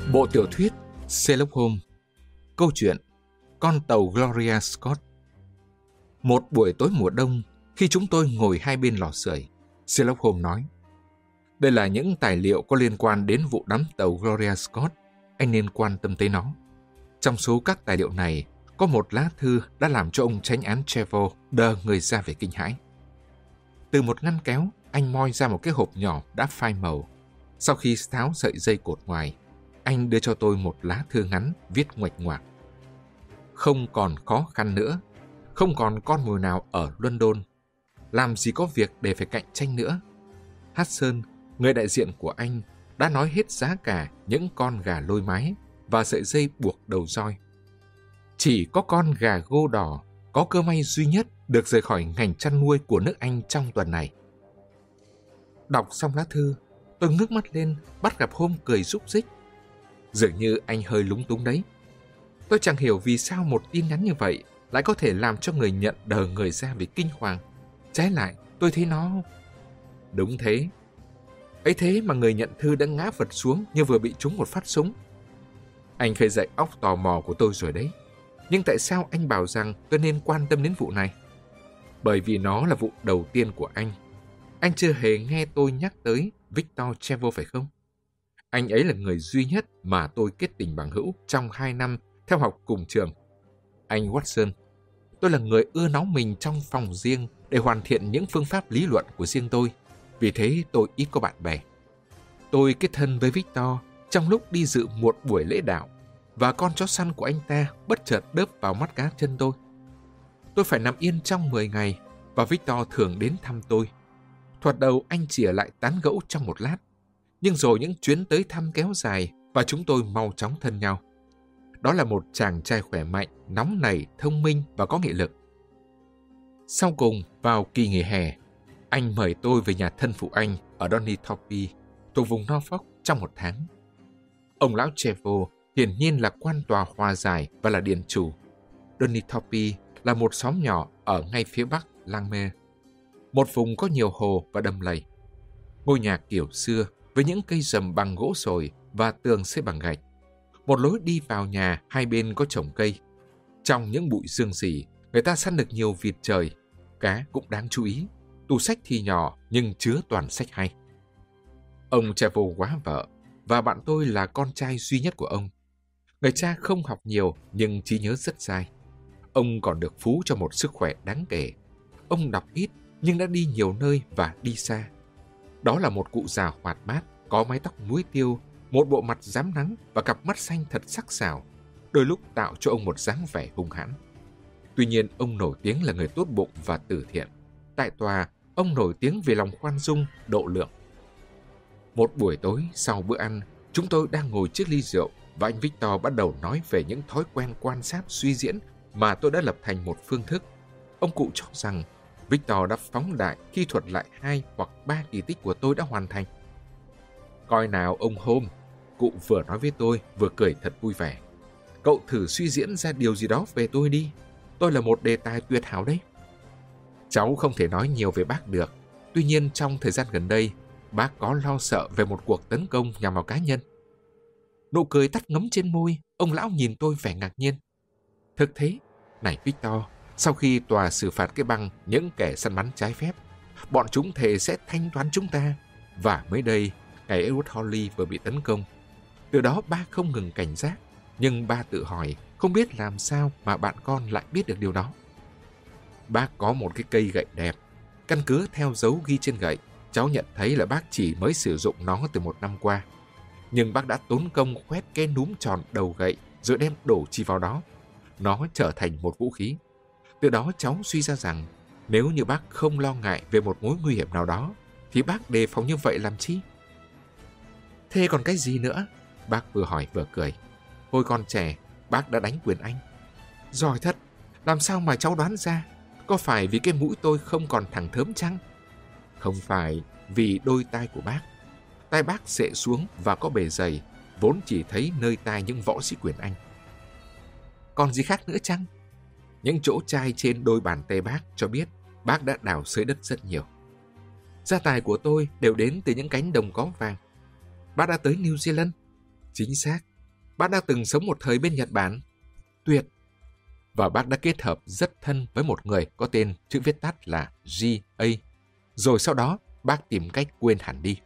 Bộ tiểu thuyết Sherlock Holmes. Câu chuyện Con tàu Gloria Scott. Một buổi tối mùa đông, khi chúng tôi ngồi hai bên lò sưởi, Sherlock Holmes nói: "Đây là những tài liệu có liên quan đến vụ đắm tàu Gloria Scott. Anh nên quan tâm tới nó. Trong số các tài liệu này, có một lá thư đã làm cho ông chánh án Trevor đờ người ra về kinh hãi." Từ một ngăn kéo, anh moi ra một cái hộp nhỏ đã phai màu. Sau khi tháo sợi dây cột ngoài, anh đưa cho tôi một lá thư ngắn viết nguệch ngoạc: "Không còn khó khăn nữa. Không còn con mồi nào ở London. Làm gì có việc để phải cạnh tranh nữa. Hudson, người đại diện của anh, đã nói hết giá cả những con gà lôi mái và sợi dây buộc đầu roi. Chỉ có con gà gô đỏ có cơ may duy nhất được rời khỏi ngành chăn nuôi của nước Anh trong tuần này." Đọc xong lá thư, tôi ngước mắt lên, bắt gặp Holmes cười rúc rích. Dường như anh hơi lúng túng đấy. Tôi chẳng hiểu vì sao một tin nhắn như vậy lại có thể làm cho người nhận đờ người ra vì kinh hoàng. Trái lại, tôi thấy nó... Đúng thế. Ấy thế mà người nhận thư đã ngã vật xuống như vừa bị trúng một phát súng. Anh khơi dậy óc tò mò của tôi rồi đấy. Nhưng tại sao anh bảo rằng tôi nên quan tâm đến vụ này? Bởi vì nó là vụ đầu tiên của anh. Anh chưa hề nghe tôi nhắc tới Victor Trevor phải không? Anh ấy là người duy nhất mà tôi kết tình bằng hữu trong 2 năm theo học cùng trường. Anh Watson, tôi là người ưa náu mình trong phòng riêng để hoàn thiện những phương pháp lý luận của riêng tôi. Vì thế tôi ít có bạn bè. Tôi kết thân với Victor trong lúc đi dự một buổi lễ đạo, và con chó săn của anh ta bất chợt đớp vào mắt cá chân tôi. Tôi phải nằm yên trong 10 ngày, và Victor thường đến thăm tôi. Thoạt đầu anh chìa lại tán gẫu trong một lát, nhưng rồi những chuyến tới thăm kéo dài và chúng tôi mau chóng thân nhau. Đó là một chàng trai khỏe mạnh, nóng nảy, thông minh và có nghị lực. Sau cùng, vào kỳ nghỉ hè, anh mời tôi về nhà thân phụ anh ở Donnythorpe, thuộc vùng Norfolk trong 1 tháng. Ông lão Trevor hiển nhiên là quan tòa hòa giải và là điền chủ. Donnythorpe là một xóm nhỏ ở ngay phía bắc Langmere, một vùng có nhiều hồ và đầm lầy. Ngôi nhà kiểu xưa với những cây rầm bằng gỗ sồi và tường xây bằng gạch. Một lối đi vào nhà hai bên có trồng cây. Trong những bụi rương rỉ, người ta săn được nhiều vịt trời. Cá cũng đáng chú ý. Tủ sách thì nhỏ nhưng chứa toàn sách hay. Ông Trevor quá vợ, và bạn tôi là con trai duy nhất của ông. Người cha không học nhiều nhưng trí nhớ rất dai. Ông còn được phú cho một sức khỏe đáng kể. Ông đọc ít nhưng đã đi nhiều nơi và đi xa. Đó là một cụ già hoạt bát, có mái tóc muối tiêu, một bộ mặt rám nắng và cặp mắt xanh thật sắc sảo, đôi lúc tạo cho ông một dáng vẻ hung hãn. Tuy nhiên, ông nổi tiếng là người tốt bụng và từ thiện. Tại tòa, ông nổi tiếng vì lòng khoan dung, độ lượng. Một buổi tối sau bữa ăn, chúng tôi đang ngồi trước ly rượu và anh Victor bắt đầu nói về những thói quen quan sát suy diễn mà tôi đã lập thành một phương thức. Ông cụ cho rằng Victor đã phóng đại khi thuật lại 2 hoặc 3 kỳ tích của tôi đã hoàn thành. "Coi nào ông Holmes," cụ vừa nói với tôi vừa cười thật vui vẻ. "Cậu thử suy diễn ra điều gì đó về tôi đi. Tôi là một đề tài tuyệt hảo đấy." Cháu không thể nói nhiều về bác được. Tuy nhiên trong thời gian gần đây, bác có lo sợ về một cuộc tấn công nhằm vào cá nhân. Nụ cười tắt ngấm trên môi, ông lão nhìn tôi vẻ ngạc nhiên. "Thực thế, này Victor, sau khi tòa xử phạt cái băng những kẻ săn bắn trái phép, bọn chúng thề sẽ thanh toán chúng ta. Và mới đây, ngày Edward Hawley vừa bị tấn công. Từ đó ba không ngừng cảnh giác, nhưng ba tự hỏi không biết làm sao mà bạn con lại biết được điều đó. Bác có một cái cây gậy đẹp. Căn cứ theo dấu ghi trên gậy, cháu nhận thấy là bác chỉ mới sử dụng nó từ 1 năm qua. Nhưng bác đã tốn công khoét cái núm tròn đầu gậy rồi đem đổ chi vào đó. Nó trở thành một vũ khí. Từ đó cháu suy ra rằng nếu như bác không lo ngại về một mối nguy hiểm nào đó, thì bác đề phòng như vậy làm chi?" "Thế còn cái gì nữa?" Bác vừa hỏi vừa cười. "Hồi còn trẻ, bác đã đánh quyền Anh." "Giỏi thật, làm sao mà cháu đoán ra? Có phải vì cái mũi tôi không còn thẳng thớm chăng?" "Không phải, vì đôi tai của bác. Tai bác xệ xuống và có bề dày, vốn chỉ thấy nơi tai những võ sĩ quyền Anh." "Còn gì khác nữa chăng?" "Những chỗ chai trên đôi bàn tay bác cho biết bác đã đào xới đất rất nhiều. Gia tài của tôi đều đến từ những cánh đồng có vàng." "Bác đã tới New Zealand?" "Chính xác, Bác đã từng sống một thời bên Nhật Bản. Tuyệt! Và bác đã kết hợp rất thân với một người có tên chữ viết tắt là G.A. Rồi sau đó, bác tìm cách quên hẳn đi.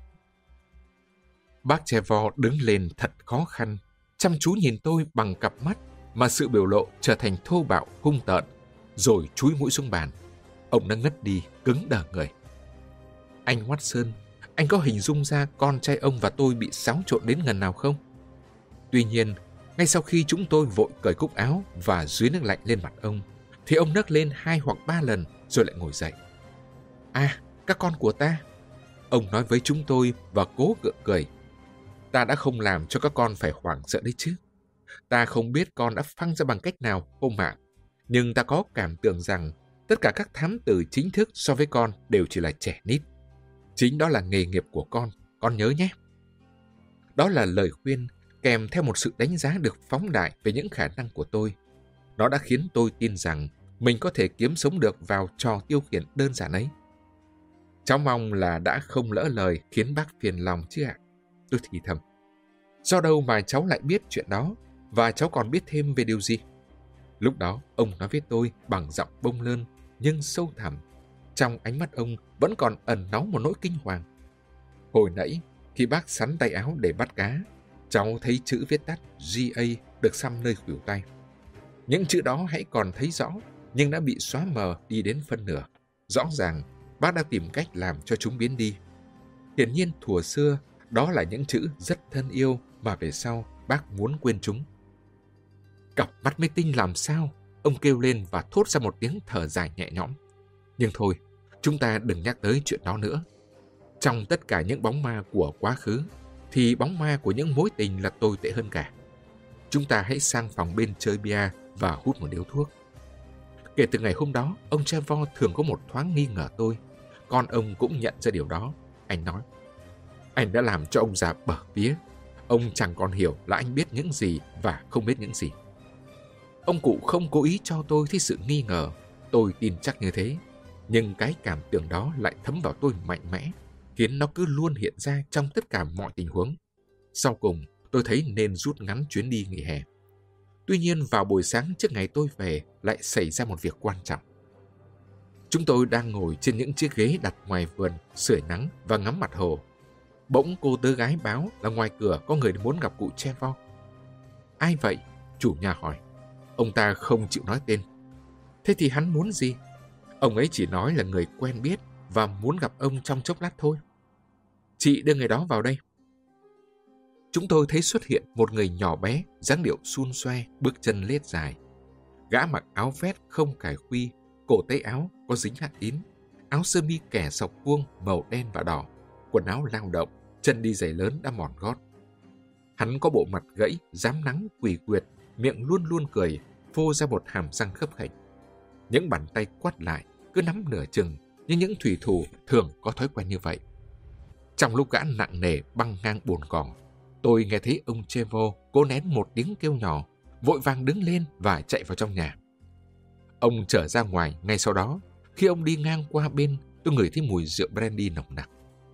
Bác Trevor đứng lên thật khó khăn, chăm chú nhìn tôi bằng cặp mắt mà sự biểu lộ trở thành thô bạo hung tợn, rồi chúi mũi xuống bàn. Ông đã ngất đi, cứng đờ người. Anh Watson, anh có hình dung ra con trai ông và tôi bị xáo trộn đến ngần nào không? Tuy nhiên, ngay sau khi chúng tôi vội cởi cúc áo và dưới nước lạnh lên mặt ông, thì ông nấc lên 2 hoặc 3 lần rồi lại ngồi dậy. À, các con của ta! Ông nói với chúng tôi và cố gượng cười. Ta đã không làm cho các con phải hoảng sợ đấy chứ. Ta không biết con đã phăng ra bằng cách nào, ông ạ. Nhưng ta có cảm tưởng rằng tất cả các thám tử chính thức so với con đều chỉ là trẻ nít. Chính đó là nghề nghiệp của con nhớ nhé. Đó là lời khuyên kèm theo một sự đánh giá được phóng đại về những khả năng của tôi. Nó đã khiến tôi tin rằng mình có thể kiếm sống được vào trò tiêu khiển đơn giản ấy. Cháu mong là đã không lỡ lời khiến bác phiền lòng chứ ạ. Tôi thì thầm. Do đâu mà cháu lại biết chuyện đó, và cháu còn biết thêm về điều gì? Lúc đó, ông nói với tôi bằng giọng bông lơn, nhưng sâu thẳm. Trong ánh mắt ông vẫn còn ẩn náu một nỗi kinh hoàng. Hồi nãy, khi bác sắn tay áo để bắt cá, cháu thấy chữ viết tắt G.A. được xăm nơi khuỷu tay. Những chữ đó hãy còn thấy rõ, nhưng đã bị xóa mờ đi đến phân nửa. Rõ ràng, bác đã tìm cách làm cho chúng biến đi. Hiển nhiên thuở xưa, đó là những chữ rất thân yêu mà về sau bác muốn quên chúng. Cặp mắt mới tinh làm sao? Ông kêu lên và thốt ra một tiếng thở dài nhẹ nhõm. Nhưng thôi, chúng ta đừng nhắc tới chuyện đó nữa. Trong tất cả những bóng ma của quá khứ, thì bóng ma của những mối tình là tồi tệ hơn cả. Chúng ta hãy sang phòng bên chơi bia và hút một điếu thuốc. Kể từ ngày hôm đó, ông Trevor thường có một thoáng nghi ngờ tôi. Con ông cũng nhận ra điều đó. Anh nói, anh đã làm cho ông già bở vía. Ông chẳng còn hiểu là anh biết những gì và không biết những gì. Ông cụ không cố ý cho tôi thấy sự nghi ngờ. Tôi tin chắc như thế. Nhưng cái cảm tưởng đó lại thấm vào tôi mạnh mẽ, khiến nó cứ luôn hiện ra trong tất cả mọi tình huống. Sau cùng, tôi thấy nên rút ngắn chuyến đi nghỉ hè. Tuy nhiên, vào buổi sáng trước ngày tôi về, lại xảy ra một việc quan trọng. Chúng tôi đang ngồi trên những chiếc ghế đặt ngoài vườn, sưởi nắng và ngắm mặt hồ. Bỗng cô tớ gái báo là ngoài cửa có người muốn gặp cụ Trevor. Ai vậy? Chủ nhà hỏi. Ông ta không chịu nói tên. Thế thì hắn muốn gì? Ông ấy chỉ nói là người quen biết và muốn gặp ông trong chốc lát thôi. Chị đưa người đó vào đây. Chúng tôi thấy xuất hiện một người nhỏ bé, dáng điệu xun xoe, bước chân lết dài. Gã mặc áo vest không cài khuy, cổ tay áo có dính hạt tín, áo sơ mi kẻ sọc vuông màu đen và đỏ, quần áo lao động, chân đi giày lớn đã mòn gót. Hắn có bộ mặt gãy, rám nắng quỷ quyệt, miệng luôn luôn cười, phô ra một hàm răng khấp khểnh. Những bàn tay quắt lại, cứ nắm nửa chừng, như những thủy thủ thường có thói quen như vậy. Trong lúc gã nặng nề băng ngang bồn cỏ, tôi nghe thấy ông Trevor cố nén một tiếng kêu nhỏ, vội vàng đứng lên và chạy vào trong nhà. Ông trở ra ngoài ngay sau đó. Khi ông đi ngang qua bên, tôi ngửi thấy mùi rượu brandy nồng nặc.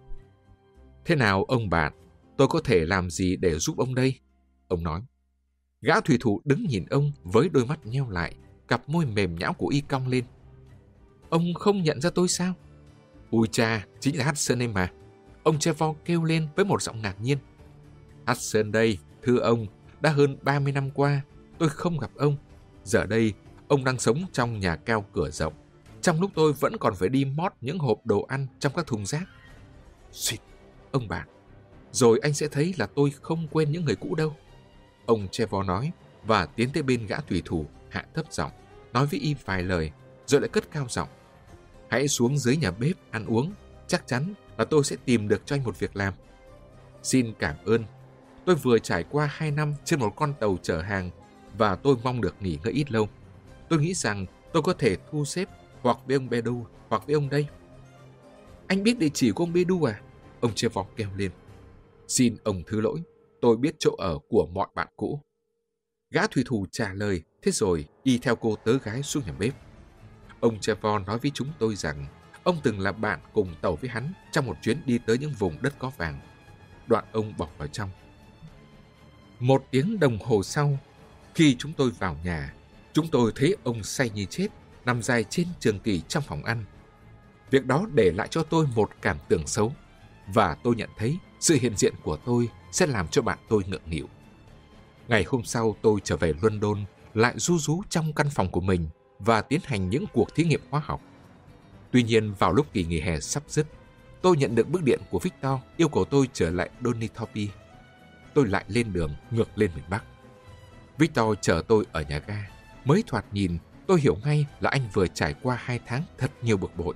Thế nào ông bạn, tôi có thể làm gì để giúp ông đây? Ông nói. Gã thủy thủ đứng nhìn ông với đôi mắt nheo lại, cặp môi mềm nhão của y cong lên. Ông không nhận ra tôi sao? Ui cha, chính là Hudson em mà. Ông Trevor kêu lên với một giọng ngạc nhiên. Hudson đây, thưa ông, đã hơn 30 năm qua, tôi không gặp ông. Giờ đây, ông đang sống trong nhà cao cửa rộng, trong lúc tôi vẫn còn phải đi mót những hộp đồ ăn trong các thùng rác. Xịt, ông bạn, rồi anh sẽ thấy là tôi không quên những người cũ đâu. Ông Trevor nói và tiến tới bên gã thủy thủ, hạ thấp giọng, nói với y vài lời, rồi lại cất cao giọng. Hãy xuống dưới nhà bếp ăn uống, chắc chắn là tôi sẽ tìm được cho anh một việc làm. Xin cảm ơn. Tôi vừa trải qua 2 năm trên một con tàu chở hàng và tôi mong được nghỉ ngơi ít lâu. Tôi nghĩ rằng tôi có thể thu xếp hoặc với ông Bedu hoặc với ông đây. Anh biết địa chỉ của ông Bedu à? Ông Trevor kêu lên. Xin ông thứ lỗi, tôi biết chỗ ở của mọi bạn cũ. Gã thủy thủ trả lời, thế rồi y theo cô tớ gái xuống nhà bếp. Ông Trevor nói với chúng tôi rằng ông từng là bạn cùng tàu với hắn trong một chuyến đi tới những vùng đất có vàng. Đoạn ông bọc vào trong. 1 tiếng đồng hồ sau, khi chúng tôi vào nhà, chúng tôi thấy ông say như chết, nằm dài trên trường kỷ trong phòng ăn. Việc đó để lại cho tôi một cảm tưởng xấu, và tôi nhận thấy sự hiện diện của tôi sẽ làm cho bạn tôi ngượng nghịu. Ngày hôm sau tôi trở về London, lại ru rú trong căn phòng của mình và tiến hành những cuộc thí nghiệm hóa học. Tuy nhiên vào lúc kỳ nghỉ hè sắp dứt, tôi nhận được bức điện của Victor yêu cầu tôi trở lại Donnythorpe. Tôi lại lên đường ngược lên miền Bắc. Victor chờ tôi ở nhà ga. Mới thoạt nhìn, tôi hiểu ngay là anh vừa trải qua 2 tháng thật nhiều bực bội.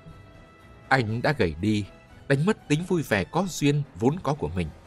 Anh đã gầy đi, đánh mất tính vui vẻ có duyên vốn có của mình.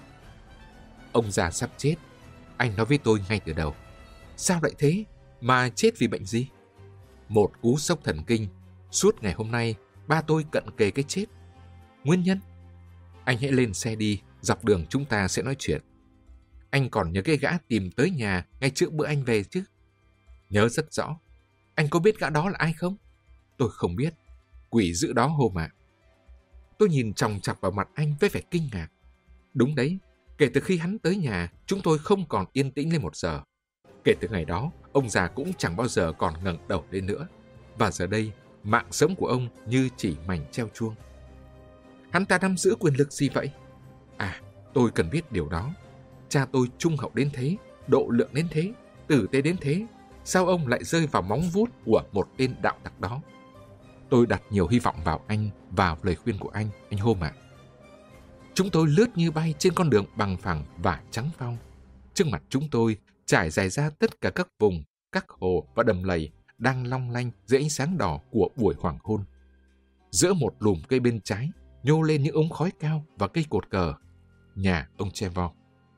Ông già sắp chết, anh nói với tôi ngay từ đầu. Sao lại thế? Mà chết vì bệnh gì? Một cú sốc thần kinh. Suốt ngày hôm nay, ba tôi cận kề cái chết. Nguyên nhân? Anh hãy lên xe đi, dọc đường chúng ta sẽ nói chuyện. Anh còn nhớ cái gã tìm tới nhà ngay trước bữa anh về chứ? Nhớ rất rõ. Anh có biết gã đó là ai không? Tôi không biết. Quỷ dữ đó hôm ạ. Tôi nhìn chòng chọc vào mặt anh với vẻ kinh ngạc. Đúng đấy, kể từ khi hắn tới nhà, chúng tôi không còn yên tĩnh lên 1 giờ. Kể từ ngày đó, ông già cũng chẳng bao giờ còn ngẩng đầu lên nữa. Và giờ đây, mạng sống của ông như chỉ mảnh treo chuông. Hắn ta nắm giữ quyền lực gì vậy? À, tôi cần biết điều đó. Cha tôi trung hậu đến thế, độ lượng đến thế, tử tế đến thế. Sao ông lại rơi vào móng vuốt của một tên đạo tặc đó? Tôi đặt nhiều hy vọng vào anh và lời khuyên của anh Holmes ạ. Chúng tôi lướt như bay trên con đường bằng phẳng và trắng phau. Trước mặt chúng tôi trải dài ra tất cả các vùng, các hồ và đầm lầy đang long lanh dưới ánh sáng đỏ của buổi hoàng hôn. Giữa một lùm cây bên trái nhô lên những ống khói cao và cây cột cờ, nhà ông Trevor.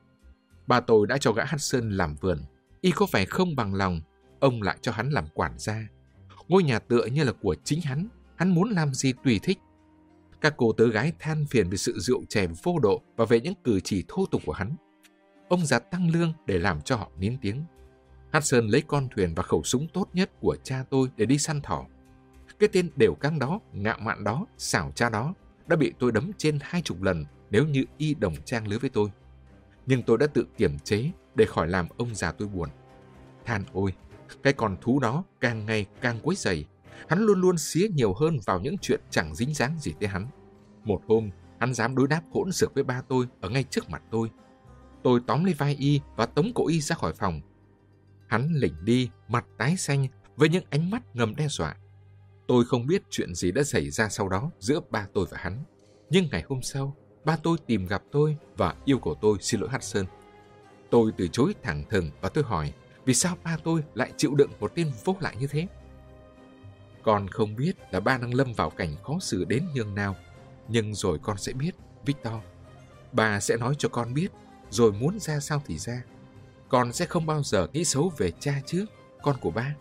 Bà tôi đã cho gã Hudson làm vườn. Y có vẻ không bằng lòng, ông lại cho hắn làm quản gia. Ngôi nhà tựa như là của chính hắn muốn làm gì tùy thích. Các cô tớ gái than phiền về sự rượu chè vô độ và về những cử chỉ thô tục của hắn. Ông già tăng lương để làm cho họ nín tiếng. Hudson lấy con thuyền và khẩu súng tốt nhất của cha tôi để đi săn thỏ. Cái tên đều căng đó, ngạo mạn đó, xảo trá đó đã bị tôi đấm trên 20 lần nếu như y đồng trang lứa với tôi. Nhưng tôi đã tự kiềm chế để khỏi làm ông già tôi buồn. Than ôi, cái con thú đó càng ngày càng quấy rầy. Hắn luôn luôn xía nhiều hơn vào những chuyện chẳng dính dáng gì tới hắn. Một hôm, hắn dám đối đáp hỗn xược với ba tôi ở ngay trước mặt tôi. Tôi tóm lấy vai y và tống cổ y ra khỏi phòng. Hắn lỉnh đi, mặt tái xanh với những ánh mắt ngầm đe dọa. Tôi không biết chuyện gì đã xảy ra sau đó giữa ba tôi và hắn. Nhưng ngày hôm sau, ba tôi tìm gặp tôi và yêu cầu tôi xin lỗi Hudson. Tôi từ chối thẳng thừng và tôi hỏi vì sao ba tôi lại chịu đựng một tên vô lại như thế. Con không biết là ba đang lâm vào cảnh khó xử đến nhường nào, nhưng rồi con sẽ biết, Victor. Ba sẽ nói cho con biết, rồi muốn ra sao thì ra. Con sẽ không bao giờ nghĩ xấu về cha chứ, con của ba.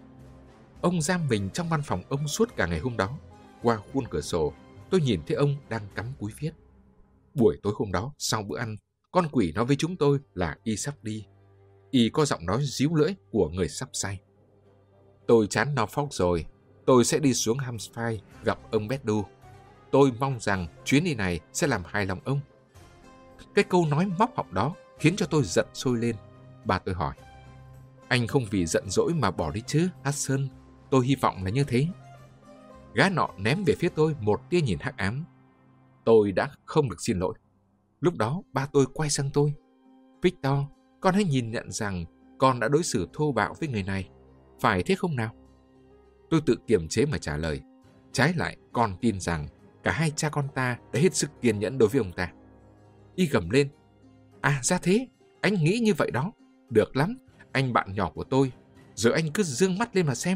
Ông giam mình trong văn phòng ông suốt cả ngày hôm đó. Qua khuôn cửa sổ, tôi nhìn thấy ông đang cắm cúi viết. Buổi tối hôm đó, sau bữa ăn, con quỷ nói với chúng tôi là y sắp đi. Y có giọng nói díu lưỡi của người sắp say. Tôi chán Norfolk rồi. Tôi sẽ đi xuống Hampshire gặp ông Beddu. Tôi mong rằng chuyến đi này sẽ làm hài lòng ông. Cái câu nói móc họng đó khiến cho tôi giận sôi lên. Bà tôi hỏi. Anh không vì giận dỗi mà bỏ đi chứ, Hudson? Tôi hy vọng là như thế. Gã nọ ném về phía tôi một tia nhìn hắc ám. Tôi đã không được xin lỗi. Lúc đó ba tôi quay sang tôi. Victor, con hãy nhìn nhận rằng con đã đối xử thô bạo với người này. Phải thế không nào? Tôi tự kiềm chế mà trả lời. Trái lại, con tin rằng cả hai cha con ta đã hết sức kiên nhẫn đối với ông ta. Y gầm lên. À ra thế, anh nghĩ như vậy đó. Được lắm, anh bạn nhỏ của tôi. Rồi anh cứ dương mắt lên mà xem.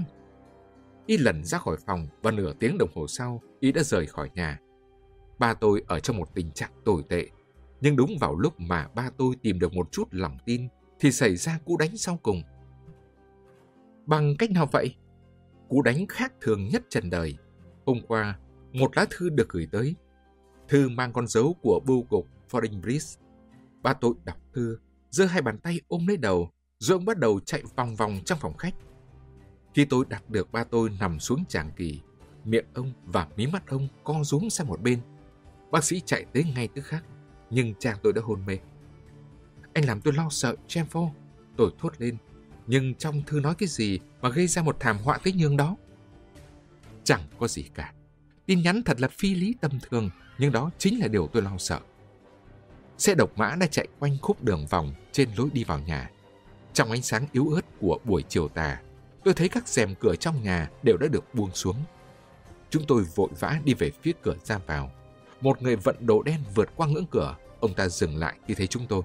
Y lẩn ra khỏi phòng và nửa tiếng đồng hồ sau, Y đã rời khỏi nhà. Ba tôi ở trong một tình trạng tồi tệ. Nhưng đúng vào lúc mà ba tôi tìm được một chút lòng tin, thì xảy ra cú đánh sau cùng. Bằng cách nào vậy? Cú đánh khác thường nhất trần đời. Hôm qua, một lá thư được gửi tới. Thư mang con dấu của bưu cục Fordingbridge. Ba tôi đọc thư, giơ hai bàn tay ôm lấy đầu, rồi ông bắt đầu chạy vòng vòng trong phòng khách. Khi tôi đặt được ba tôi nằm xuống tràng kỳ, miệng ông và mí mắt ông co rúm sang một bên. Bác sĩ chạy tới ngay tức khắc, nhưng cha tôi đã hôn mê. anh làm tôi lo sợ, Chamfort. Tôi thốt lên. Nhưng trong thư nói cái gì mà gây ra một thảm họa tới nhường đó? Chẳng có gì cả. Tin nhắn thật là phi lý tầm thường, nhưng đó chính là điều tôi lo sợ. Xe độc mã đã chạy quanh khúc đường vòng trên lối đi vào nhà. Trong ánh sáng yếu ớt của buổi chiều tà, tôi thấy các rèm cửa trong nhà đều đã được buông xuống. Chúng tôi vội vã đi về phía cửa ra vào. Một người vận đồ đen vượt qua ngưỡng cửa. Ông ta dừng lại khi thấy chúng tôi.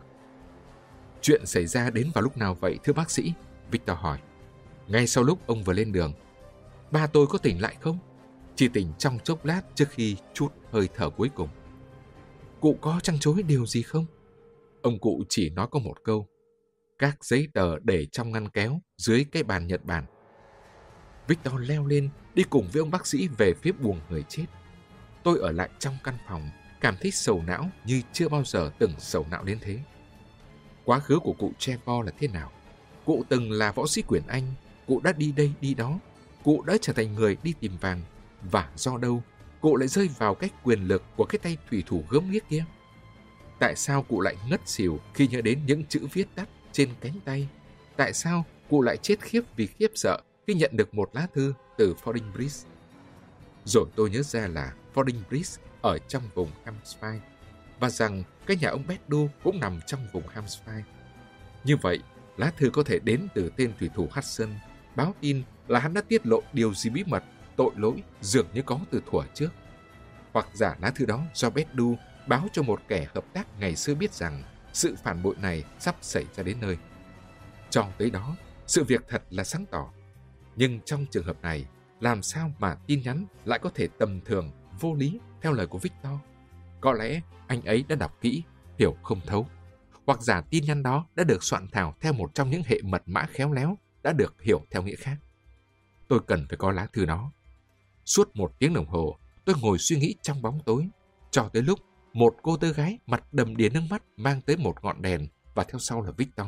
Chuyện xảy ra đến vào lúc nào vậy thưa bác sĩ? Victor hỏi. Ngay sau lúc ông vừa lên đường. Ba tôi có tỉnh lại không? Chỉ tỉnh trong chốc lát trước khi trút hơi thở cuối cùng. Cụ có trăn trối điều gì không? Ông cụ chỉ nói có một câu. Các giấy tờ để trong ngăn kéo dưới cái bàn Nhật Bản. Victor leo lên đi cùng với ông bác sĩ về phía buồng người chết. Tôi ở lại trong căn phòng, cảm thấy sầu não như chưa bao giờ từng sầu não đến thế. Quá khứ của cụ Chamfort là thế nào? Cụ từng là võ sĩ quyền Anh, cụ đã đi đây đi đó, cụ đã trở thành người đi tìm vàng. Và do đâu, cụ lại rơi vào cái quyền lực của cái tay thủy thủ gớm ghiếc kia? Tại sao cụ lại ngất xỉu khi nhớ đến những chữ viết tắt trên cánh tay? Tại sao cụ lại chết khiếp vì khiếp sợ khi nhận được một lá thư từ Fordingbridge? Rồi tôi nhớ ra là Fordingbridge ở trong vùng Hampshire và rằng cái nhà ông Beddoe cũng nằm trong vùng Hampshire. Như vậy, lá thư có thể đến từ tên thủy thủ Hudson, báo tin là hắn đã tiết lộ điều gì bí mật, tội lỗi dường như có từ thuở trước. Hoặc giả lá thư đó do Beddoe báo cho một kẻ hợp tác ngày xưa biết rằng sự phản bội này sắp xảy ra đến nơi. Cho tới đó, sự việc thật là sáng tỏ. Nhưng trong trường hợp này, làm sao mà tin nhắn lại có thể tầm thường, vô lý theo lời của Victor? Có lẽ anh ấy đã đọc kỹ, hiểu không thấu. Hoặc giả tin nhắn đó đã được soạn thảo theo một trong những hệ mật mã khéo léo đã được hiểu theo nghĩa khác. Tôi cần phải có lá thư đó. Suốt 1 tiếng đồng hồ, tôi ngồi suy nghĩ trong bóng tối, cho tới lúc một cô tơ gái mặt đầm đìa nước mắt mang tới một ngọn đèn và theo sau là Victor.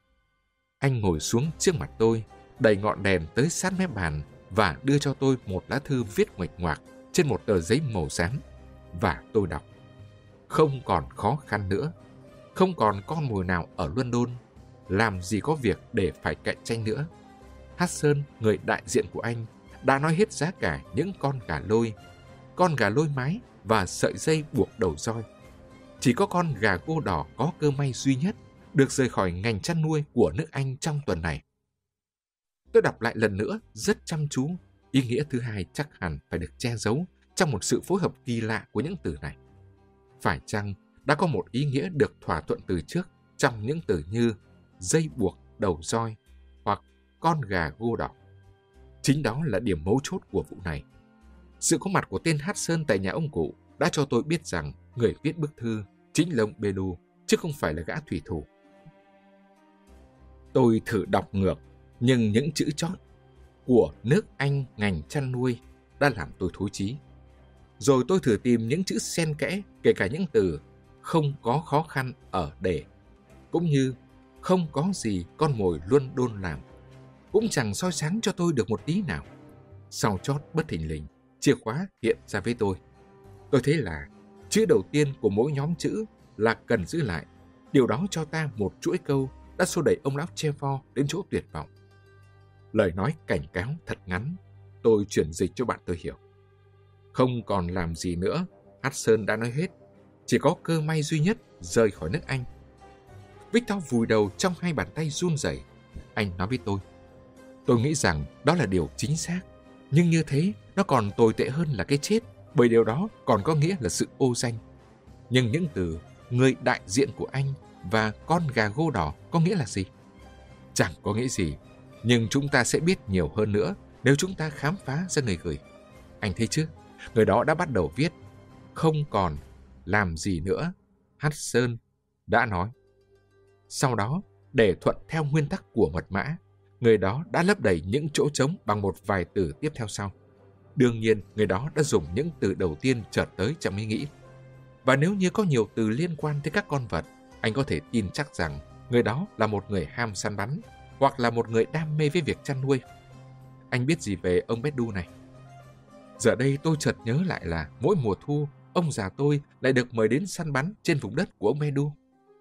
Anh ngồi xuống trước mặt tôi, đẩy ngọn đèn tới sát mép bàn và đưa cho tôi một lá thư viết nguệch ngoạc trên một tờ giấy màu xám. Và tôi đọc. Không còn khó khăn nữa. Không còn con mồi nào ở London. Làm gì có việc để phải cạnh tranh nữa. Hudson, người đại diện của anh, đã nói hết giá cả những con gà lôi mái và sợi dây buộc đầu roi. Chỉ có con gà gô đỏ có cơ may duy nhất được rời khỏi ngành chăn nuôi của nước Anh trong tuần này. Tôi đọc lại lần nữa rất chăm chú. Ý nghĩa thứ hai chắc hẳn phải được che giấu trong một sự phối hợp kỳ lạ của những từ này. Phải chăng đã có một ý nghĩa được thỏa thuận từ trước trong những từ như dây buộc đầu roi hoặc con gà gô đỏ? Chính đó là điểm mấu chốt của vụ này. Sự có mặt của tên Hudson tại nhà ông cụ đã cho tôi biết rằng người viết bức thư chính là ông Beddoe, chứ không phải là gã thủy thủ. Tôi thử đọc ngược, nhưng những chữ chót của nước Anh ngành chăn nuôi đã làm tôi thối chí. Rồi tôi thử tìm những chữ xen kẽ, kể cả những từ không có khó khăn ở để, cũng như không có gì con mồi luôn đôn làm, cũng chẳng soi sáng cho tôi được một tí nào. Sau chót bất thình lình, chìa khóa hiện ra với tôi. Tôi thấy là chữ đầu tiên của mỗi nhóm chữ là cần giữ lại. Điều đó cho ta một chuỗi câu đã xô đẩy ông lão Chamfort đến chỗ tuyệt vọng. Lời nói cảnh cáo thật ngắn, tôi chuyển dịch cho bạn tôi hiểu. Không còn làm gì nữa, Hudson đã nói hết. Chỉ có cơ may duy nhất rời khỏi nước Anh. Victor vùi đầu trong hai bàn tay run rẩy. Anh nói với tôi nghĩ rằng đó là điều chính xác. Nhưng như thế, nó còn tồi tệ hơn là cái chết, bởi điều đó còn có nghĩa là sự ô danh. Nhưng những từ người đại diện của anh và con gà gô đỏ có nghĩa là gì? Chẳng có nghĩa gì, nhưng chúng ta sẽ biết nhiều hơn nữa nếu chúng ta khám phá ra người gửi. Anh thấy chứ, người đó đã bắt đầu viết không còn làm gì nữa, Hudson đã nói. Sau đó, để thuận theo nguyên tắc của mật mã, người đó đã lấp đầy những chỗ trống bằng một vài từ tiếp theo sau. Đương nhiên, người đó đã dùng những từ đầu tiên chợt tới trong ý nghĩ. Và nếu như có nhiều từ liên quan tới các con vật, anh có thể tin chắc rằng người đó là một người ham săn bắn hoặc là một người đam mê với việc chăn nuôi. Anh biết gì về ông Beddoe này? Giờ đây tôi chợt nhớ lại là mỗi mùa thu, ông già tôi lại được mời đến săn bắn trên vùng đất của ông Beddoe.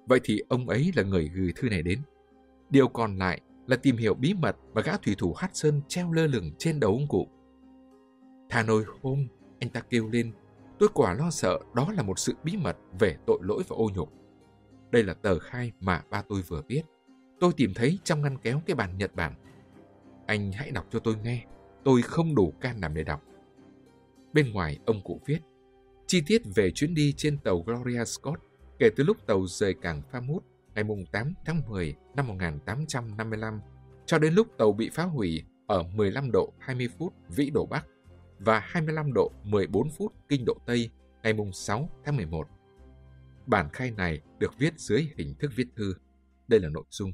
Vậy thì ông ấy là người gửi thư này đến. Điều còn lại là tìm hiểu bí mật mà gã thủy thủ Hudson treo lơ lửng trên đầu ông cụ. Thà nồi hôm, anh ta kêu lên, tôi quả lo sợ đó là một sự bí mật về tội lỗi và ô nhục. Đây là tờ khai mà ba tôi vừa viết. Tôi tìm thấy trong ngăn kéo cái bản Nhật Bản. Anh hãy đọc cho tôi nghe. Tôi không đủ can đảm để đọc. Bên ngoài ông cụ viết chi tiết về chuyến đi trên tàu Gloria Scott kể từ lúc tàu rời cảng Falmouth ngày 8 tháng 10 năm 1855 cho đến lúc tàu bị phá hủy ở 15 độ 20 phút vĩ độ Bắc và 25 độ 14 phút kinh độ Tây ngày 6 tháng 11. Bản khai này được viết dưới hình thức viết thư. Đây là nội dung.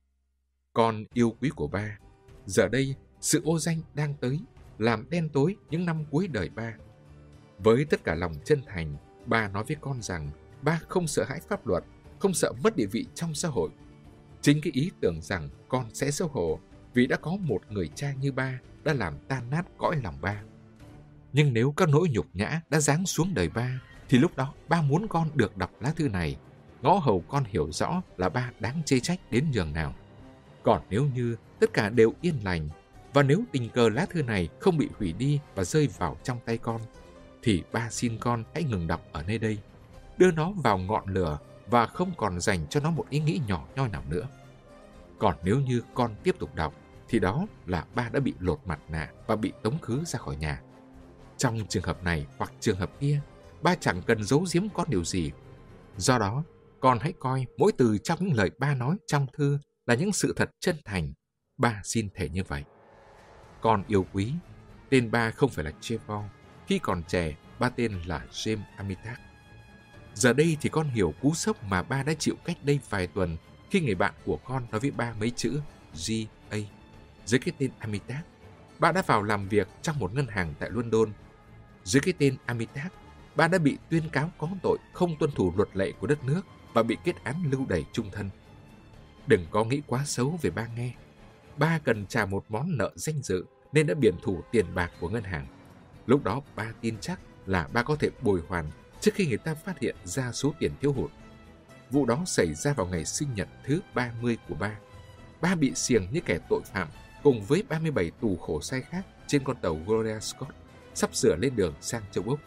Con yêu quý của ba, giờ đây sự ô danh đang tới, làm đen tối những năm cuối đời ba. Với tất cả lòng chân thành, ba nói với con rằng ba không sợ hãi pháp luật, không sợ mất địa vị trong xã hội. Chính cái ý tưởng rằng con sẽ xấu hổ vì đã có một người cha như ba đã làm tan nát cõi lòng ba. Nhưng nếu các nỗi nhục nhã đã giáng xuống đời ba, thì lúc đó ba muốn con được đọc lá thư này, ngõ hầu con hiểu rõ là ba đáng chê trách đến nhường nào. Còn nếu như tất cả đều yên lành, và nếu tình cờ lá thư này không bị hủy đi và rơi vào trong tay con, thì ba xin con hãy ngừng đọc ở nơi đây, đưa nó vào ngọn lửa và không còn dành cho nó một ý nghĩ nhỏ nhoi nào nữa. Còn nếu như con tiếp tục đọc, thì đó là ba đã bị lột mặt nạ và bị tống khứ ra khỏi nhà. Trong trường hợp này hoặc trường hợp kia, ba chẳng cần giấu giếm con điều gì. Do đó, con hãy coi mỗi từ trong những lời ba nói trong thư là những sự thật chân thành. Ba xin thề như vậy. Con yêu quý, tên ba không phải là Trevor. Khi còn trẻ, ba tên là James Armitage. Giờ đây thì con hiểu cú sốc mà ba đã chịu cách đây vài tuần khi người bạn của con nói với ba mấy chữ G.A. Dưới cái tên Armitage. Ba đã vào làm việc trong một ngân hàng tại London. Dưới cái tên Armitage, ba đã bị tuyên cáo có tội không tuân thủ luật lệ của đất nước và bị kết án lưu đày chung thân. Đừng có nghĩ quá xấu về ba nghe. Ba cần trả một món nợ danh dự nên đã biển thủ tiền bạc của ngân hàng. Lúc đó ba tin chắc là ba có thể bồi hoàn trước khi người ta phát hiện ra số tiền thiếu hụt. Vụ đó xảy ra vào ngày sinh nhật thứ 30 của ba. Ba bị xiềng như kẻ tội phạm cùng với 37 tù khổ sai khác trên con tàu Gloria Scott sắp sửa lên đường sang châu Úc.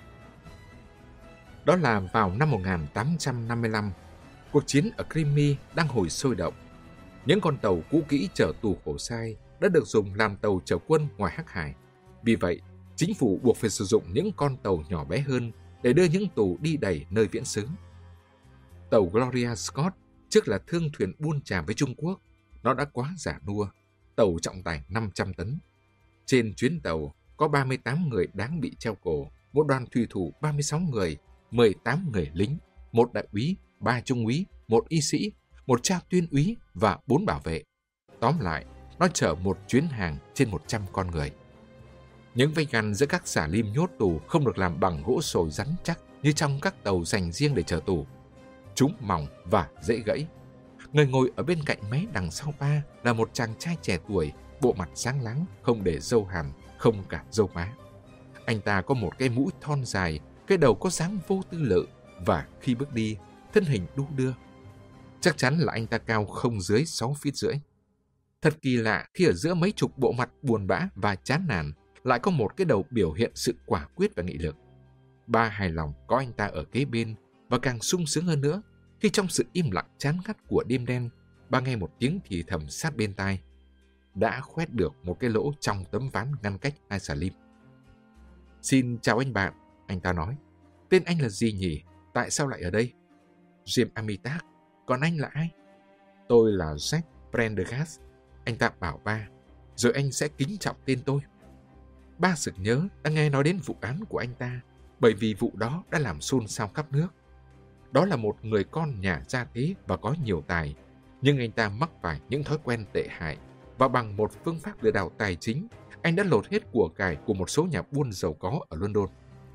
Đó là vào năm 1855, cuộc chiến ở Crimea đang hồi sôi động. Những con tàu cũ kỹ chở tù khổ sai đã được dùng làm tàu chở quân ngoài Hắc Hải. Vì vậy, chính phủ buộc phải sử dụng những con tàu nhỏ bé hơn để đưa những tù đi đầy nơi viễn xứ. Tàu Gloria Scott trước là thương thuyền buôn tràm với Trung Quốc. Nó đã quá già nua, tàu trọng tải 500 tấn. Trên chuyến tàu có 38 người đáng bị treo cổ, một đoàn thủy thủ 36 người, 18 người lính, một đại úy, 3 trung úy, một y sĩ, một trao tuyên úy và 4 bảo vệ. Tóm lại, nó chở một chuyến hàng trên 100 con người. Những vách ngăn giữa các xà lim nhốt tù không được làm bằng gỗ sồi rắn chắc như trong các tàu dành riêng để chở tù. Chúng mỏng và dễ gãy. Người ngồi ở bên cạnh máy đằng sau ba là một chàng trai trẻ tuổi, bộ mặt sáng láng, không để râu hàm, không cả râu má. Anh ta có một cái mũi thon dài, cái đầu có dáng vô tư lự và khi bước đi, thân hình đu đưa. Chắc chắn là anh ta cao không dưới 6,5 feet. Thật kỳ lạ khi ở giữa mấy chục bộ mặt buồn bã và chán nản lại có một cái đầu biểu hiện sự quả quyết và nghị lực. Ba hài lòng có anh ta ở kế bên và càng sung sướng hơn nữa khi trong sự im lặng chán ngắt của đêm đen, ba nghe một tiếng thì thầm sát bên tai. Đã khoét được một cái lỗ trong tấm ván ngăn cách hai xà lim. Xin chào anh bạn, anh ta nói. Tên anh là gì nhỉ? Tại sao lại ở đây? James Armitage. Còn anh là ai? Tôi là Jack Prendergast. Anh ta bảo ba. Rồi anh sẽ kính trọng tên tôi. Ba sực nhớ đã nghe nói đến vụ án của anh ta, bởi vì vụ đó đã làm xôn xao khắp nước. Đó là một người con nhà gia thế và có nhiều tài, nhưng anh ta mắc phải những thói quen tệ hại, và bằng một phương pháp lừa đảo tài chính, anh đã lột hết của cải của một số nhà buôn giàu có ở London.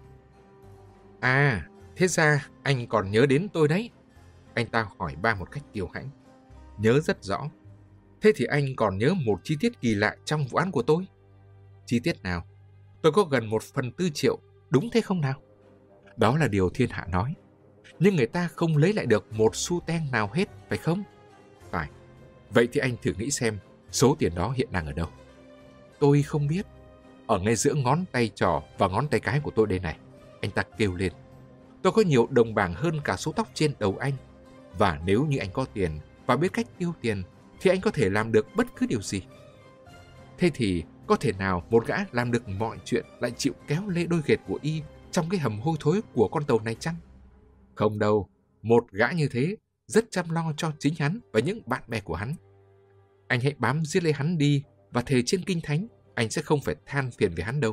À, thế ra anh còn nhớ đến tôi đấy. Anh ta hỏi ba một cách kiêu hãnh. Nhớ rất rõ. Thế thì anh còn nhớ một chi tiết kỳ lạ trong vụ án của tôi? Chi tiết nào? Tôi có gần 1/4 triệu, đúng thế không nào? Đó là điều thiên hạ nói. nhưng người ta không lấy lại được một xu ten nào hết, phải không? Phải. Vậy thì anh thử nghĩ xem, số tiền đó hiện đang ở đâu? Tôi không biết. Ở ngay giữa ngón tay trỏ và ngón tay cái của tôi đây này. Anh ta kêu lên. Tôi có nhiều đồng bảng hơn cả số tóc trên đầu anh. Và nếu như anh có tiền và biết cách tiêu tiền, thì anh có thể làm được bất cứ điều gì. Thế thì có thể nào một gã làm được mọi chuyện lại chịu kéo lê đôi ghệt của y trong cái hầm hôi thối của con tàu này chăng? Không đâu, một gã như thế rất chăm lo cho chính hắn và những bạn bè của hắn. Anh hãy bám giết lấy hắn đi và thề trên kinh thánh, anh sẽ không phải than phiền về hắn đâu.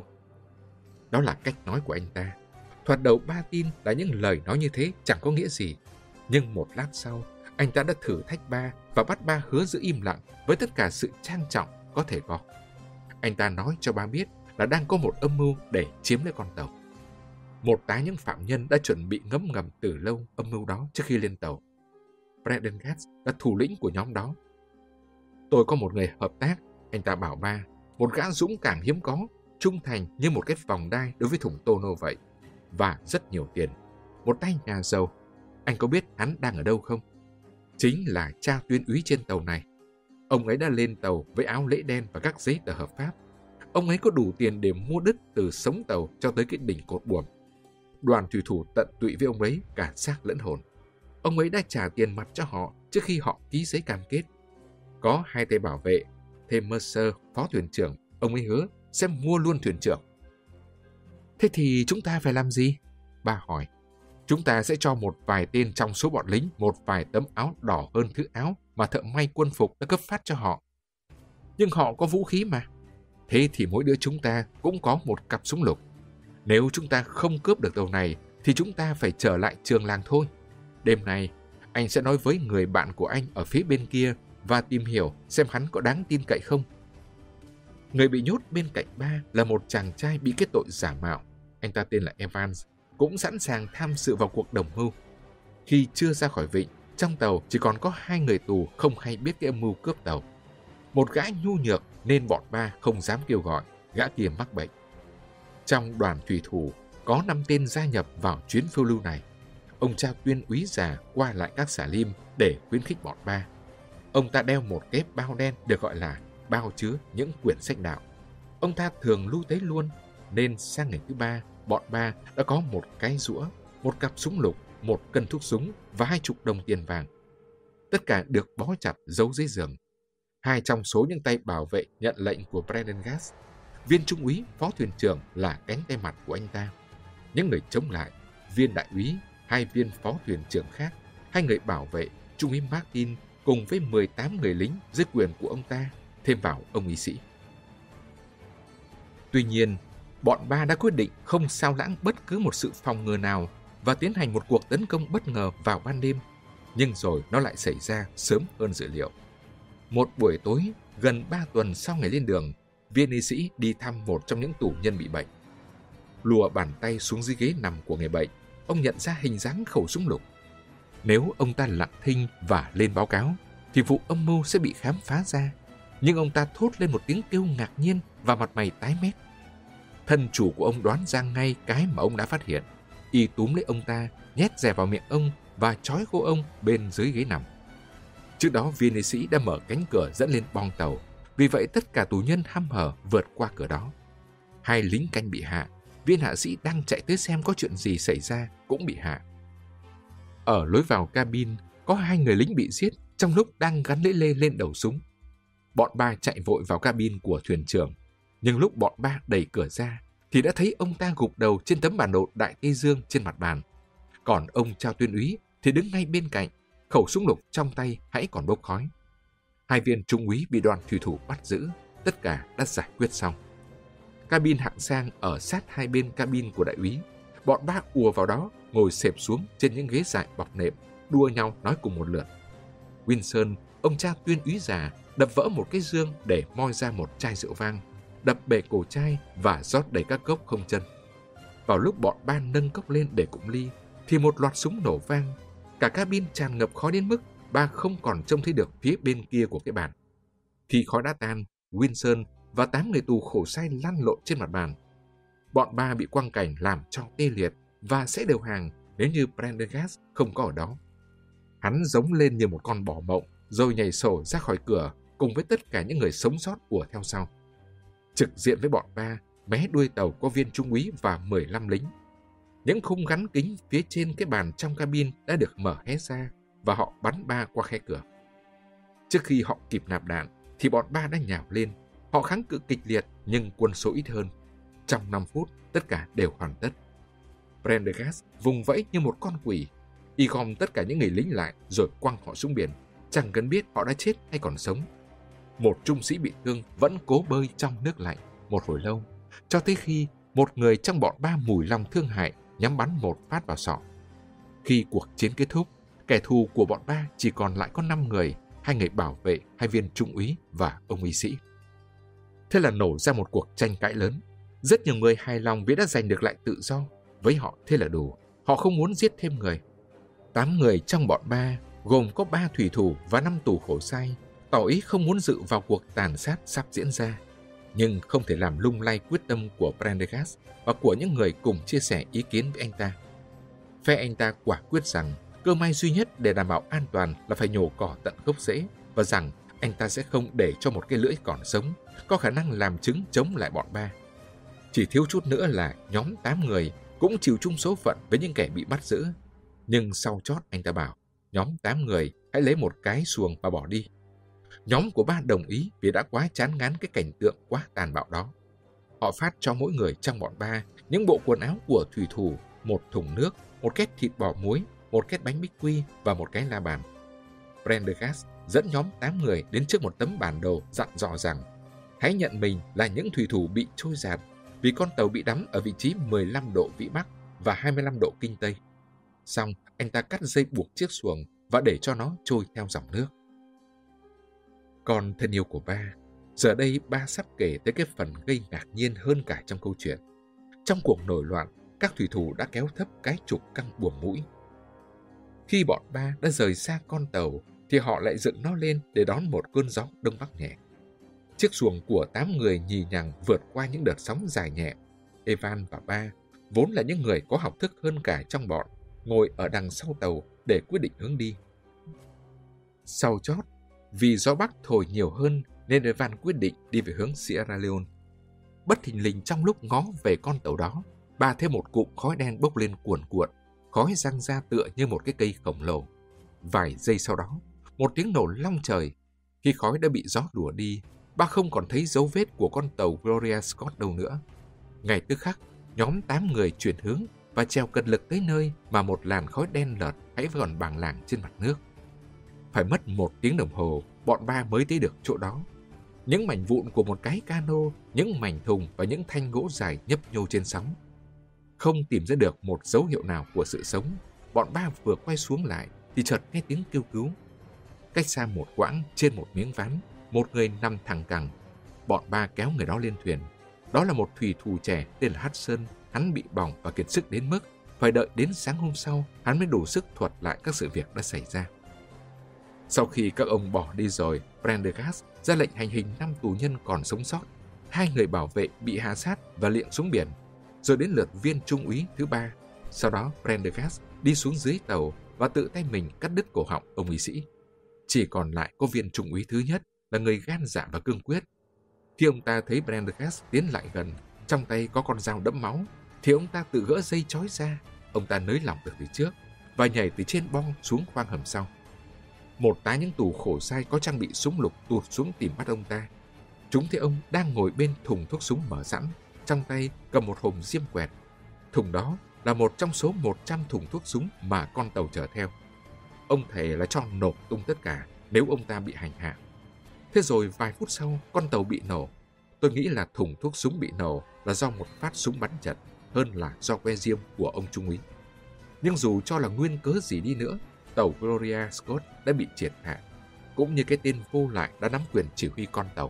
Đó là cách nói của anh ta. Thoạt đầu ba tin là những lời nói như thế chẳng có nghĩa gì. Nhưng một lát sau, anh ta đã thử thách ba và bắt ba hứa giữ im lặng với tất cả sự trang trọng có thể có. Anh ta nói cho ba biết là đang có một âm mưu để chiếm lấy con tàu. Một tá những phạm nhân đã chuẩn bị ngấm ngầm từ lâu âm mưu đó trước khi lên tàu. Prendergast là thủ lĩnh của nhóm đó. Tôi có một người hợp tác, anh ta bảo ba, một gã dũng cảm hiếm có, trung thành như một cái vòng đai đối với thùng tonneau vậy, và rất nhiều tiền. Một tay nhà giàu. Anh có biết hắn đang ở đâu không? Chính là cha tuyên úy trên tàu này. Ông ấy đã lên tàu với áo lễ đen và các giấy tờ hợp pháp. Ông ấy có đủ tiền để mua đứt từ sống tàu cho tới cái đỉnh cột buồm. Đoàn thủy thủ tận tụy với ông ấy cả xác lẫn hồn. Ông ấy đã trả tiền mặt cho họ trước khi họ ký giấy cam kết. Có hai tay bảo vệ, thêm Mercer, phó thuyền trưởng, ông ấy hứa sẽ mua luôn thuyền trưởng. Thế thì chúng ta phải làm gì? Ba hỏi. Chúng ta sẽ cho một vài tên trong số bọn lính một vài tấm áo đỏ hơn thứ áo mà thợ may quân phục đã cấp phát cho họ. Nhưng họ có vũ khí mà. Thế thì mỗi đứa chúng ta cũng có một cặp súng lục. Nếu chúng ta không cướp được tàu này thì chúng ta phải trở lại trường làng thôi. Đêm nay, anh sẽ nói với người bạn của anh ở phía bên kia và tìm hiểu xem hắn có đáng tin cậy không. Người bị nhốt bên cạnh ba là một chàng trai bị kết tội giả mạo. Anh ta tên là Evans, cũng sẵn sàng tham dự vào cuộc đồng mưu. Khi chưa ra khỏi vịnh, trong tàu chỉ còn có 2 người tù không hay biết cái âm mưu cướp tàu. Một gã nhu nhược nên bọn ba không dám kêu gọi, gã kia mắc bệnh. Trong đoàn thủy thủ có 5 tên gia nhập vào chuyến phiêu lưu này. Ông cha tuyên úy già qua lại các xà lim để khuyến khích bọn ba. Ông ta đeo một cái bao đen được gọi là bao chứa những quyển sách đạo. Ông ta thường lưu tới luôn, nên sang ngày thứ ba, bọn ba đã có một cái rũa, một cặp súng lục, một cân thuốc súng và 20 đồng tiền vàng. Tất cả được bó chặt giấu dưới giường. 2 trong số những tay bảo vệ nhận lệnh của Prendergast. Viên trung úy, phó thuyền trưởng là cánh tay mặt của anh ta. Những người chống lại, viên đại úy, 2 viên phó thuyền trưởng khác, 2 người bảo vệ, trung úy Martin cùng với 18 người lính dưới quyền của ông ta, thêm vào ông y sĩ. Tuy nhiên, bọn ba đã quyết định không sao lãng bất cứ một sự phòng ngừa nào và tiến hành một cuộc tấn công bất ngờ vào ban đêm. Nhưng rồi nó lại xảy ra sớm hơn dự liệu. Một buổi tối, gần 3 tuần sau ngày lên đường, viên y sĩ đi thăm một trong những tù nhân bị bệnh. Lùa bàn tay xuống dưới ghế nằm của người bệnh, ông nhận ra hình dáng khẩu súng lục. Nếu ông ta lặng thinh và lên báo cáo, thì vụ âm mưu sẽ bị khám phá ra. Nhưng ông ta thốt lên một tiếng kêu ngạc nhiên và mặt mày tái mét. Thân chủ của ông đoán ra ngay cái mà ông đã phát hiện. Y túm lấy ông ta, nhét dè vào miệng ông và trói cô ông bên dưới ghế nằm. Trước đó viên y sĩ đã mở cánh cửa dẫn lên boong tàu. Vì vậy tất cả tù nhân hăm hở vượt qua cửa đó. 2 lính canh bị hạ. Viên hạ sĩ đang chạy tới xem có chuyện gì xảy ra cũng bị hạ. Ở lối vào cabin có 2 người lính bị giết trong lúc đang gắn lưỡi lê lên đầu súng. Bọn ba chạy vội vào cabin của thuyền trưởng. Nhưng lúc bọn ba đẩy cửa ra thì đã thấy ông ta gục đầu trên tấm bản đồ Đại Tây Dương trên mặt bàn. Còn ông Trao Tuyên úy thì đứng ngay bên cạnh, khẩu súng lục trong tay hãy còn bốc khói. 2 viên trung úy bị đoàn thủy thủ bắt giữ, tất cả đã giải quyết xong. Cabin hạng sang ở sát hai bên cabin của đại úy. Bọn ba ùa vào đó, ngồi xẹp xuống trên những ghế dài bọc nệm, đua nhau nói cùng một lượt. Wilson, ông cha Tuyên úy già, đập vỡ một cái dương để moi ra một chai rượu vang, đập bể cổ chai và rót đầy các cốc không chân. Vào lúc bọn ba nâng cốc lên để cụng ly, thì một loạt súng nổ vang. Cả cabin tràn ngập khói đến mức ba không còn trông thấy được phía bên kia của cái bàn. Khi khói đã tan, Wilson và 8 người tù khổ sai lăn lộn trên mặt bàn. Bọn ba bị quăng cảnh làm cho tê liệt và sẽ đầu hàng nếu như Prendergast không có ở đó. Hắn giống lên như một con bò mộng, rồi nhảy sổ ra khỏi cửa cùng với tất cả những người sống sót ùa theo sau. Trực diện với bọn Ba, mé đuôi tàu có viên trung úy và 15 lính. Những khung gắn kính phía trên cái bàn trong cabin đã được mở hé ra và họ bắn Ba qua khe cửa. Trước khi họ kịp nạp đạn thì bọn Ba đã nhào lên. Họ kháng cự kịch liệt nhưng quân số ít hơn. Trong 5 phút, tất cả đều hoàn tất. Prendergast vùng vẫy như một con quỷ. Y gom tất cả những người lính lại rồi quăng họ xuống biển, chẳng cần biết họ đã chết hay còn sống. Một trung sĩ bị thương vẫn cố bơi trong nước lạnh một hồi lâu, cho tới khi một người trong bọn Ba mùi lòng thương hại nhắm bắn một phát vào sọ. Khi cuộc chiến kết thúc, kẻ thù của bọn Ba chỉ còn lại có 5 người, 2 người bảo vệ, 2 viên trung úy và ông y sĩ. Thế là nổ ra một cuộc tranh cãi lớn. Rất nhiều người hài lòng vì đã giành được lại tự do. Với họ thế là đủ. Họ không muốn giết thêm người. 8 người trong bọn Ba, gồm có 3 thủy thủ và 5 tù khổ sai, tỏ ý không muốn dự vào cuộc tàn sát sắp diễn ra. Nhưng không thể làm lung lay quyết tâm của Prendergast và của những người cùng chia sẻ ý kiến với anh ta. Phe anh ta quả quyết rằng cơ may duy nhất để đảm bảo an toàn là phải nhổ cỏ tận gốc rễ, và rằng anh ta sẽ không để cho một cái lưỡi còn sống có khả năng làm chứng chống lại bọn Ba. Chỉ thiếu chút nữa là nhóm 8 người cũng chịu chung số phận với những kẻ bị bắt giữ. Nhưng sau chót anh ta bảo, nhóm 8 người hãy lấy một cái xuồng và bỏ đi. Nhóm của Ba đồng ý vì đã quá chán ngán cái cảnh tượng quá tàn bạo đó. Họ phát cho mỗi người trong bọn Ba những bộ quần áo của thủy thủ, một thùng nước, một két thịt bò muối, một két bánh bích quy và một cái la bàn. Prendergast dẫn nhóm 8 người đến trước một tấm bản đồ dặn dò rằng hãy nhận mình là những thủy thủ bị trôi dạt vì con tàu bị đắm ở vị trí 15 độ Vĩ Bắc và 25 độ Kinh Tây. Xong, anh ta cắt dây buộc chiếc xuồng và để cho nó trôi theo dòng nước. Còn thân yêu của Ba, giờ đây Ba sắp kể tới cái phần gây ngạc nhiên hơn cả trong câu chuyện. Trong cuộc nổi loạn, các thủy thủ đã kéo thấp cái trục căng buồm mũi. Khi bọn Ba đã rời xa con tàu, thì họ lại dựng nó lên để đón một cơn gió đông bắc nhẹ. Chiếc xuồng của 8 người nhì nhằng vượt qua những đợt sóng dài nhẹ. Evan và Ba, vốn là những người có học thức hơn cả trong bọn, ngồi ở đằng sau tàu để quyết định hướng đi. Sau chót, vì gió bắc thổi nhiều hơn nên Evan quyết định đi về hướng Sierra Leone. Bất thình lình trong lúc ngó về con tàu đó, Ba thấy một cụm khói đen bốc lên cuồn cuộn, khói giăng ra tựa như một cái cây khổng lồ. Vài giây sau đó, một tiếng nổ long trời. Khi khói đã bị gió đùa đi, Ba không còn thấy dấu vết của con tàu Gloria Scott đâu nữa. Ngay tức khắc, nhóm 8 người chuyển hướng và trèo cật lực tới nơi mà một làn khói đen lợt hãy còn bàng làng trên mặt nước. Phải mất 1 tiếng đồng hồ, bọn Ba mới tới được chỗ đó. Những mảnh vụn của một cái cano, những mảnh thùng và những thanh gỗ dài nhấp nhô trên sóng. Không tìm ra được một dấu hiệu nào của sự sống, bọn Ba vừa quay xuống lại thì chợt nghe tiếng kêu cứu. Cách xa một quãng trên một miếng ván, một người nằm thẳng cẳng. Bọn Ba kéo người đó lên thuyền. Đó là một thủy thủ trẻ tên là Hudson. Hắn bị bỏng và kiệt sức đến mức phải đợi đến sáng hôm sau hắn mới đủ sức thuật lại các sự việc đã xảy ra. Sau khi các ông bỏ đi rồi, Prendergast ra lệnh hành hình 5 tù nhân còn sống sót. 2 người bảo vệ bị hạ sát và liệng xuống biển. Rồi đến lượt viên trung úy thứ 3. Sau đó Prendergast đi xuống dưới tàu và tự tay mình cắt đứt cổ họng ông y sĩ. Chỉ còn lại có viên trung úy thứ nhất là người gan dạ và cương quyết. Khi ông ta thấy Prendergast tiến lại gần, trong tay có con dao đẫm máu, thì ông ta tự gỡ dây trói ra. Ông ta nới lỏng được từ trước và nhảy từ trên bong xuống khoang hầm sau. Một tá những tù khổ sai có trang bị súng lục tụt xuống tìm bắt ông ta. Chúng thấy ông đang ngồi bên thùng thuốc súng mở sẵn, trong tay cầm một hòm diêm quẹt. Thùng đó là một trong số 100 thùng thuốc súng mà con tàu chở theo. Ông thề là cho nổ tung tất cả nếu ông ta bị hành hạ. Thế rồi vài phút sau, con tàu bị nổ. Tôi nghĩ là thùng thuốc súng bị nổ là do một phát súng bắn chật hơn là do que diêm của ông trung úy. Nhưng dù cho là nguyên cớ gì đi nữa, tàu Gloria Scott đã bị triệt hạ, cũng như cái tên vô lại đã nắm quyền chỉ huy con tàu.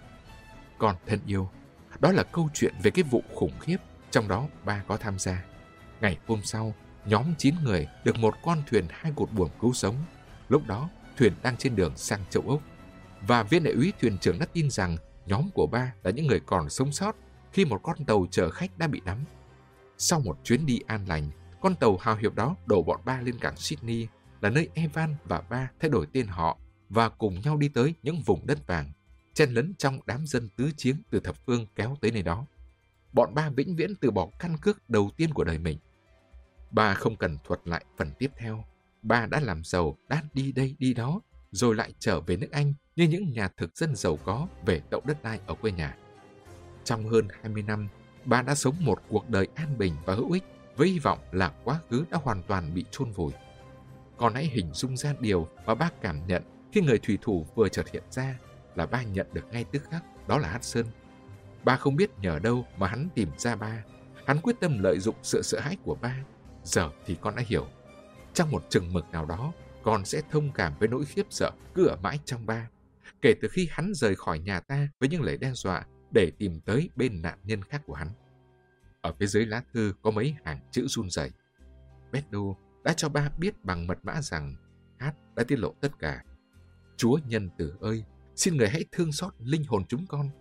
Con thân yêu, đó là câu chuyện về cái vụ khủng khiếp, trong đó Ba có tham gia. Ngày hôm sau, nhóm 9 người được một con thuyền 2 cột buồm cứu sống. Lúc đó, thuyền đang trên đường sang châu Úc. Và viên đại úy thuyền trưởng đã tin rằng nhóm của Ba là những người còn sống sót khi một con tàu chở khách đã bị đắm. Sau một chuyến đi an lành, Con tàu hào hiệp đó đổ bọn ba lên cảng Sydney, là nơi Evan và ba thay đổi tên họ và cùng nhau đi tới những vùng đất vàng, chen lấn trong đám dân tứ chiến từ thập phương kéo tới nơi đó. Bọn ba vĩnh viễn từ bỏ căn cước đầu tiên của đời mình. Ba không cần thuật lại phần tiếp theo. Ba đã làm giàu, đã đi đây đi đó, rồi lại trở về nước Anh như những nhà thực dân giàu có về đậu đất đai ở quê nhà. Trong hơn 20 năm, ba đã sống một cuộc đời an bình và hữu ích với hy vọng là quá khứ đã hoàn toàn bị chôn vùi. Còn hãy hình dung ra điều mà ba cảm nhận khi người thủy thủ vừa chợt hiện ra, là ba nhận được ngay tức khắc, đó là Hudson. Ba không biết nhờ đâu mà hắn tìm ra ba. Hắn quyết tâm lợi dụng sự sợ hãi của ba. Giờ thì con đã hiểu. Trong một chừng mực nào đó, con sẽ thông cảm với nỗi khiếp sợ cứ ở mãi trong ba, kể từ khi hắn rời khỏi nhà ta với những lời đe dọa để tìm tới bên nạn nhân khác của hắn. Ở phía dưới lá thư có mấy hàng chữ run rẩy. Beddo đã cho ba biết bằng mật mã rằng Hát đã tiết lộ tất cả. Chúa nhân từ ơi, xin người hãy thương xót linh hồn chúng con.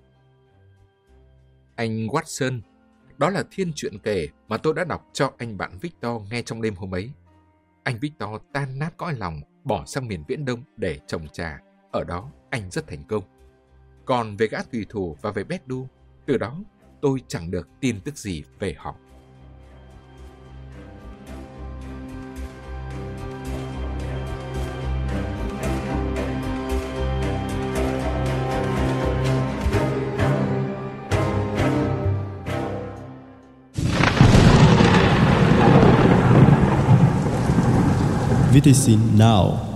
Anh Watson, đó là thiên truyện kể mà tôi đã đọc cho anh bạn Victor nghe trong đêm hôm ấy. Anh Victor tan nát cõi lòng, bỏ sang miền Viễn Đông để trồng trà. Ở đó anh rất thành công. Còn về gã thủy thủ và về Beddo, từ đó tôi chẳng được tin tức gì về họ. VTC Now.